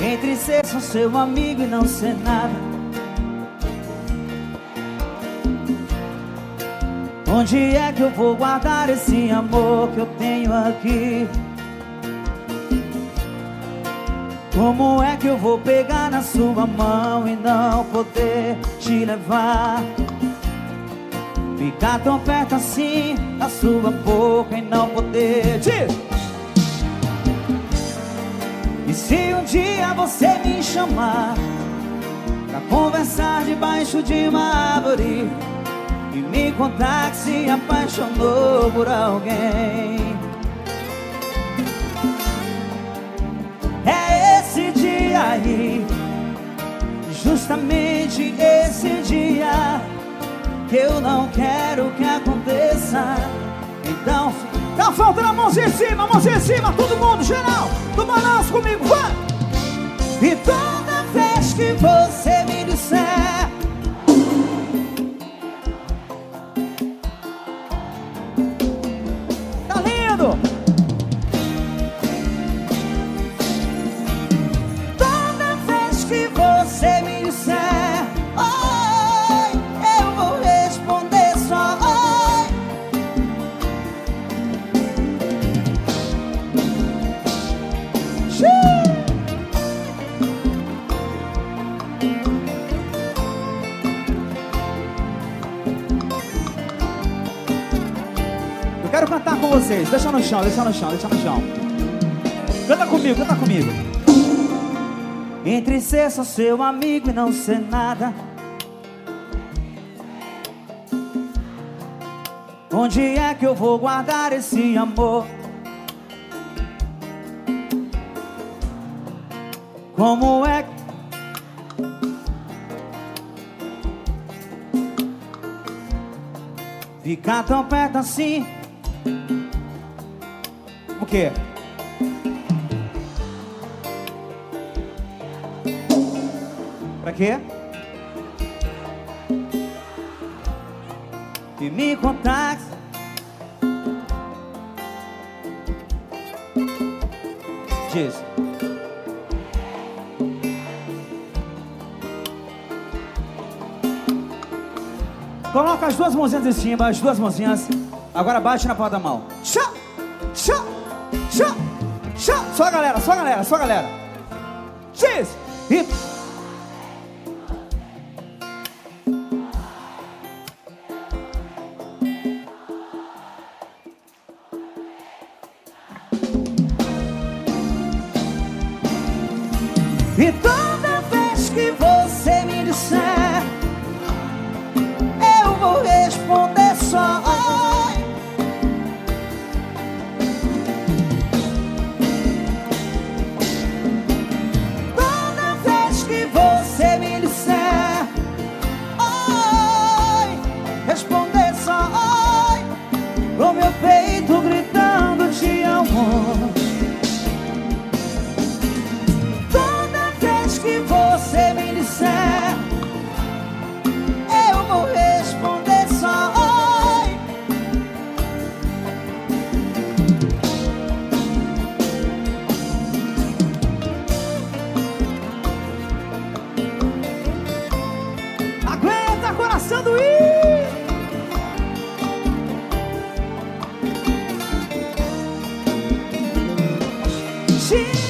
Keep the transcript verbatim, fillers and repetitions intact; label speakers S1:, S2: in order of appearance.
S1: Entre ser só seu amigo e não ser nada. Onde é que eu vou guardar esse amor que eu tenho aqui? Como é que eu vou pegar na sua mão e não poder te levar? Ficar tão perto assim da sua boca e não poder te... E se um dia você me chamar pra conversar debaixo de uma árvore e me contar que se apaixonou por alguém, é esse dia aí, justamente esse dia que eu não quero que aconteça. Então, tá faltando a mãozinha em cima, a mãozinha em cima, todo mundo, geral, do balanço comigo, vai! E toda vez que você me disser tá lindo! Toda vez que você me disser oi, eu vou responder só oi. Xiii. Eu quero cantar com vocês. Deixa no chão, deixa no chão, deixa no chão. Canta comigo, canta comigo. Entre ser só seu amigo e não ser nada, onde é que eu vou guardar esse amor? Como é que... Ficar tão perto assim? O quê? Pra quê? E me contar. Diz. Coloca as duas mãozinhas em cima, as duas mãozinhas. Agora bate na palma da mão. Chá, chá, chá, chá. Só a galera, só a galera, só a galera. Diz. E... E toda vez que você me disser, eu vou responder só oi. Toda vez que você me disser oi, responder só oi, com meu peito gritando te amo. Que você me disser, eu vou responder só oi. Aguenta, coração do I. Sim.